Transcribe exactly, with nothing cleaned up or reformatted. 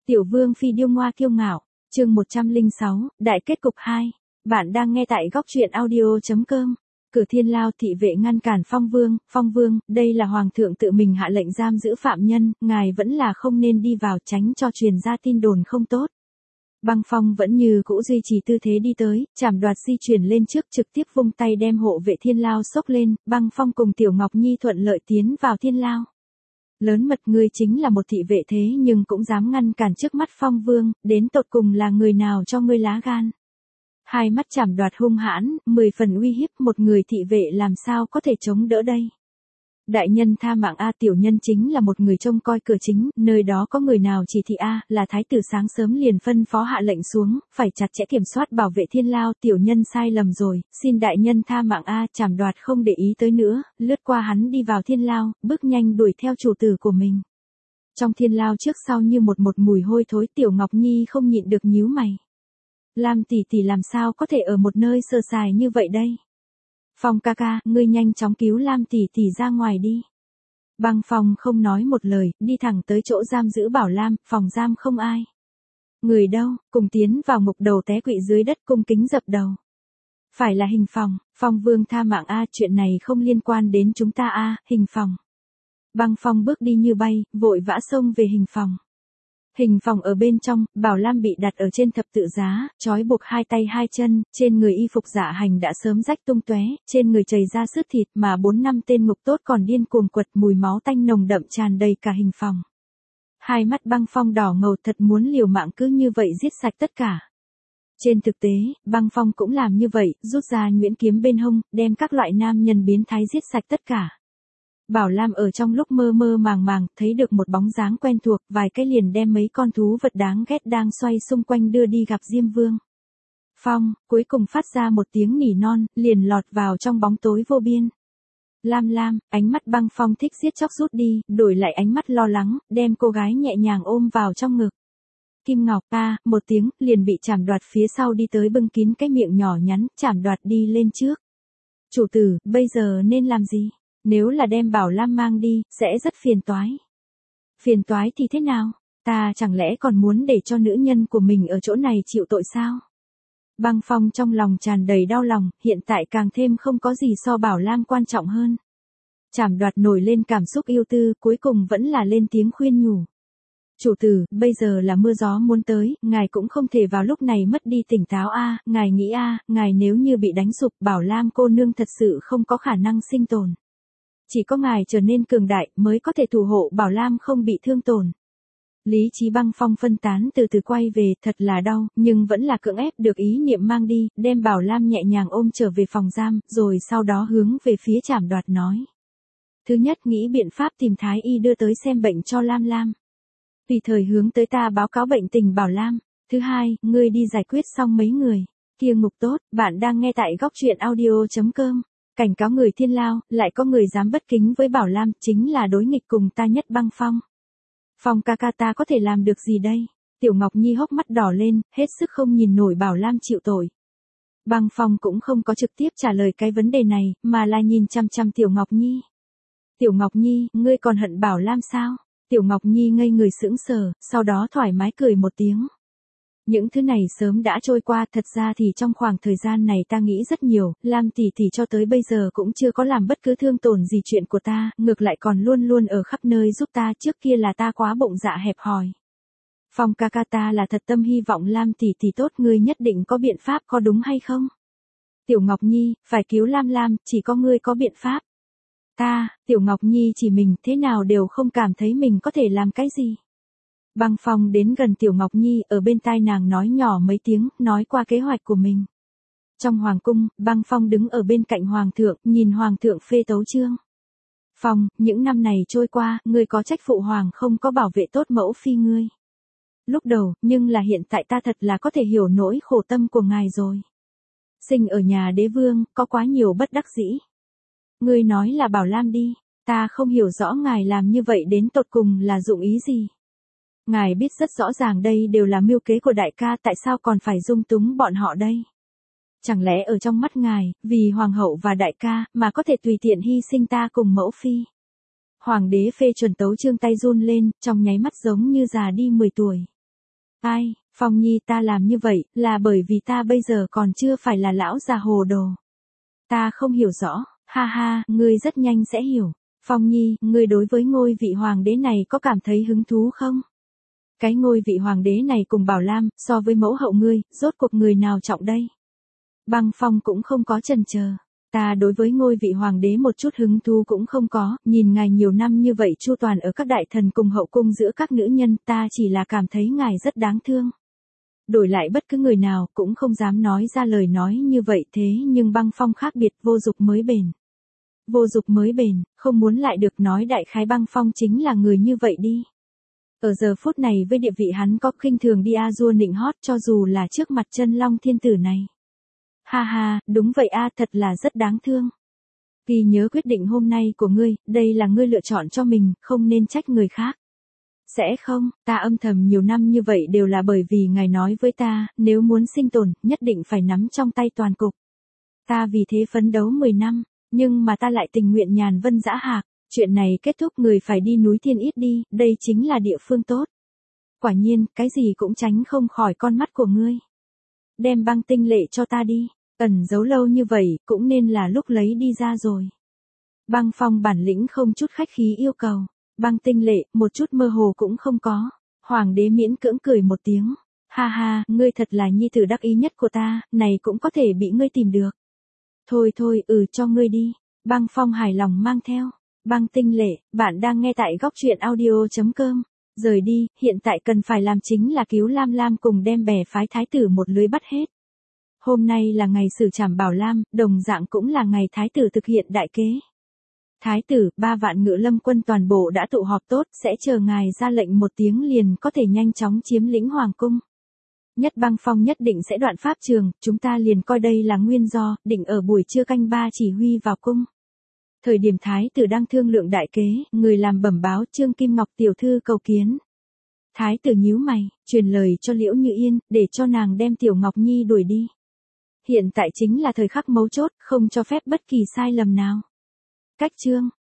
Tiểu vương phi điêu ngoa kiêu ngạo, chương một trăm lẻ sáu, đại kết cục hai. Bạn đang nghe tại góc truyện audio chấm com. Cửa thiên lao thị vệ ngăn cản Phong Vương, Phong Vương, đây là hoàng thượng tự mình hạ lệnh giam giữ phạm nhân, ngài vẫn là không nên đi vào tránh cho truyền ra tin đồn không tốt. Băng Phong vẫn như cũ duy trì tư thế đi tới, chảm đoạt di chuyển lên trước trực tiếp vung tay đem hộ vệ thiên lao xốc lên, Băng Phong cùng Tiểu Ngọc Nhi thuận lợi tiến vào thiên lao. Lớn mật, ngươi chính là một thị vệ thế nhưng cũng dám ngăn cản trước mắt Phong Vương, đến tột cùng là người nào cho ngươi lá gan. Hai mắt chảm đoạt hung hãn, mười phần uy hiếp, một người thị vệ làm sao có thể chống đỡ đây. Đại nhân tha mạng a, tiểu nhân chính là một người trông coi cửa chính, nơi đó có người nào chỉ thị a, là thái tử sáng sớm liền phân phó hạ lệnh xuống, phải chặt chẽ kiểm soát bảo vệ thiên lao, tiểu nhân sai lầm rồi, xin đại nhân tha mạng a, chảm đoạt không để ý tới nữa, lướt qua hắn đi vào thiên lao, bước nhanh đuổi theo chủ tử của mình. Trong thiên lao trước sau như một một mùi hôi thối, Tiểu Ngọc Nhi không nhịn được nhíu mày. Lam tỷ tỷ làm sao có thể ở một nơi sơ sài như vậy đây? Phong ca ca, ngươi nhanh chóng cứu Lam tỷ tỷ ra ngoài đi. Băng Phong không nói một lời, đi thẳng tới chỗ giam giữ Bảo Lam, phòng giam không ai. Người đâu, cùng tiến vào ngục đầu té quỵ dưới đất cung kính dập đầu. Phải là Hình Phòng, Phong Vương tha mạng a, chuyện này không liên quan đến chúng ta a, Hình Phòng. Băng Phong bước đi như bay, vội vã xông về Hình Phòng. Hình Phòng ở bên trong, Bảo Lam bị đặt ở trên thập tự giá, trói buộc hai tay hai chân, trên người y phục dạ hành đã sớm rách tung tóe, trên người chảy ra sứt thịt mà bốn năm tên ngục tốt còn điên cuồng quật, mùi máu tanh nồng đậm tràn đầy cả Hình Phòng. Hai mắt Băng Phong đỏ ngầu, thật muốn liều mạng cứ như vậy giết sạch tất cả. Trên thực tế, Băng Phong cũng làm như vậy, rút ra nhuyễn kiếm bên hông, đem các loại nam nhân biến thái giết sạch tất cả. Bảo Lam ở trong lúc mơ mơ màng màng, thấy được một bóng dáng quen thuộc, vài cái liền đem mấy con thú vật đáng ghét đang xoay xung quanh đưa đi gặp Diêm Vương. Phong, cuối cùng phát ra một tiếng nỉ non, liền lọt vào trong bóng tối vô biên. Lam Lam, ánh mắt Băng Phong thích giết chóc rút đi, đổi lại ánh mắt lo lắng, đem cô gái nhẹ nhàng ôm vào trong ngực. Kim Ngọc, a, một tiếng, liền bị chảm đoạt phía sau đi tới bưng kín cái miệng nhỏ nhắn, chảm đoạt đi lên trước. Chủ tử, bây giờ nên làm gì? Nếu là đem Bảo Lam mang đi, sẽ rất phiền toái. Phiền toái thì thế nào? Ta chẳng lẽ còn muốn để cho nữ nhân của mình ở chỗ này chịu tội sao? Băng Phong trong lòng tràn đầy đau lòng, hiện tại càng thêm không có gì so Bảo Lam quan trọng hơn. Chảm đoạt nổi lên cảm xúc yêu tư, cuối cùng vẫn là lên tiếng khuyên nhủ. Chủ tử, bây giờ là mưa gió muốn tới, ngài cũng không thể vào lúc này mất đi tỉnh táo a, ngài nghĩ a, ngài nếu như bị đánh sụp, Bảo Lam cô nương thật sự không có khả năng sinh tồn. Chỉ có ngài trở nên cường đại mới có thể thủ hộ Bảo Lam không bị thương tổn. Lý trí Băng Phong phân tán từ từ quay về, thật là đau, nhưng vẫn là cưỡng ép được ý niệm mang đi, đem Bảo Lam nhẹ nhàng ôm trở về phòng giam, rồi sau đó hướng về phía chảm đoạt nói. Thứ nhất, nghĩ biện pháp tìm thái y đưa tới xem bệnh cho Lam Lam. Tùy thời hướng tới ta báo cáo bệnh tình Bảo Lam. Thứ hai, ngươi đi giải quyết xong mấy người. Kia ngục tốt, bạn đang nghe tại góc truyện audio chấm com. Cảnh cáo người thiên lao, lại có người dám bất kính với Bảo Lam, chính là đối nghịch cùng ta nhất Băng Phong. Phong ca ca, ta có thể làm được gì đây? Tiểu Ngọc Nhi hốc mắt đỏ lên, hết sức không nhìn nổi Bảo Lam chịu tội. Băng Phong cũng không có trực tiếp trả lời cái vấn đề này, mà là nhìn chăm chăm Tiểu Ngọc Nhi. Tiểu Ngọc Nhi, ngươi còn hận Bảo Lam sao? Tiểu Ngọc Nhi ngây người sững sờ, sau đó thoải mái cười một tiếng. Những thứ này sớm đã trôi qua, thật ra thì trong khoảng thời gian này ta nghĩ rất nhiều, Lam tỷ tỷ cho tới bây giờ cũng chưa có làm bất cứ thương tổn gì chuyện của ta, ngược lại còn luôn luôn ở khắp nơi giúp ta, trước kia là ta quá bụng dạ hẹp hòi. Phong ca ca, ta là thật tâm hy vọng Lam tỷ tỷ tốt, ngươi nhất định có biện pháp, có đúng hay không? Tiểu Ngọc Nhi, phải cứu Lam Lam, chỉ có ngươi có biện pháp. Ta, Tiểu Ngọc Nhi chỉ mình, thế nào đều không cảm thấy mình có thể làm cái gì. Băng Phong đến gần Tiểu Ngọc Nhi, ở bên tai nàng nói nhỏ mấy tiếng, nói qua kế hoạch của mình. Trong hoàng cung, Băng Phong đứng ở bên cạnh hoàng thượng, nhìn hoàng thượng phê tấu chương. Phong, những năm này trôi qua, ngươi có trách phụ hoàng không có bảo vệ tốt mẫu phi ngươi. Lúc đầu, nhưng là hiện tại ta thật là có thể hiểu nỗi khổ tâm của ngài rồi. Sinh ở nhà đế vương, có quá nhiều bất đắc dĩ. Ngươi nói là Bảo Lam đi, ta không hiểu rõ ngài làm như vậy đến tột cùng là dụng ý gì. Ngài biết rất rõ ràng đây đều là mưu kế của đại ca, tại sao còn phải dung túng bọn họ đây? Chẳng lẽ ở trong mắt ngài, vì hoàng hậu và đại ca, mà có thể tùy tiện hy sinh ta cùng mẫu phi? Hoàng đế phê chuẩn tấu chương tay run lên, trong nháy mắt giống như già đi mười tuổi. Ai, Phong Nhi ta làm như vậy, là bởi vì ta bây giờ còn chưa phải là lão già hồ đồ. Ta không hiểu rõ, ha ha, ngươi rất nhanh sẽ hiểu. Phong Nhi, ngươi đối với ngôi vị hoàng đế này có cảm thấy hứng thú không? Cái ngôi vị hoàng đế này cùng Bảo Lam, so với mẫu hậu ngươi, rốt cuộc người nào trọng đây? Băng Phong cũng không có chần chờ. Ta đối với ngôi vị hoàng đế một chút hứng thú cũng không có, nhìn ngài nhiều năm như vậy chu toàn ở các đại thần cùng hậu cung giữa các nữ nhân, ta chỉ là cảm thấy ngài rất đáng thương. Đổi lại bất cứ người nào cũng không dám nói ra lời nói như vậy, thế nhưng Băng Phong khác biệt, vô dục mới bền. Vô dục mới bền, không muốn lại được nói đại khái Băng Phong chính là người như vậy đi. Ở giờ phút này với địa vị hắn có khinh thường đi a dua nịnh hót cho dù là trước mặt chân long thiên tử này. Ha ha, đúng vậy a, thật là rất đáng thương. Vì nhớ quyết định hôm nay của ngươi, đây là ngươi lựa chọn cho mình, không nên trách người khác. Sẽ không, ta âm thầm nhiều năm như vậy đều là bởi vì ngài nói với ta, nếu muốn sinh tồn, nhất định phải nắm trong tay toàn cục. Ta vì thế phấn đấu mười năm, nhưng mà ta lại tình nguyện nhàn vân dã hạc, chuyện này kết thúc người phải đi núi Thiên Ít đi, đây chính là địa phương tốt. Quả nhiên, cái gì cũng tránh không khỏi con mắt của ngươi. Đem băng tinh lệ cho ta đi, ẩn giấu lâu như vậy, cũng nên là lúc lấy đi ra rồi. Băng Phong bản lĩnh không chút khách khí yêu cầu. Băng tinh lệ, một chút mơ hồ cũng không có. Hoàng đế miễn cưỡng cười một tiếng. Ha ha, ngươi thật là nhi tử đắc ý nhất của ta, này cũng có thể bị ngươi tìm được. Thôi thôi, ừ cho ngươi đi. Băng Phong hài lòng mang theo. Băng tinh lệ, bạn đang nghe tại góc truyện audio.com. Rời đi, hiện tại cần phải làm chính là cứu Lam Lam cùng đem bè phái thái tử một lưới bắt hết. Hôm nay là ngày xử trảm Bảo Lam, đồng dạng cũng là ngày thái tử thực hiện đại kế. Thái tử, ba vạn ngự lâm quân toàn bộ đã tụ họp tốt, sẽ chờ ngài ra lệnh một tiếng liền có thể nhanh chóng chiếm lĩnh hoàng cung. Nhất Băng Phong nhất định sẽ đoạn pháp trường, chúng ta liền coi đây là nguyên do, định ở buổi trưa canh ba chỉ huy vào cung. Thời điểm thái tử đang thương lượng đại kế, người làm bẩm báo Trương Kim Ngọc tiểu thư cầu kiến. Thái tử nhíu mày, truyền lời cho Liễu Như Yên, để cho nàng đem Tiểu Ngọc Nhi đuổi đi. Hiện tại chính là thời khắc mấu chốt, không cho phép bất kỳ sai lầm nào. Cách chương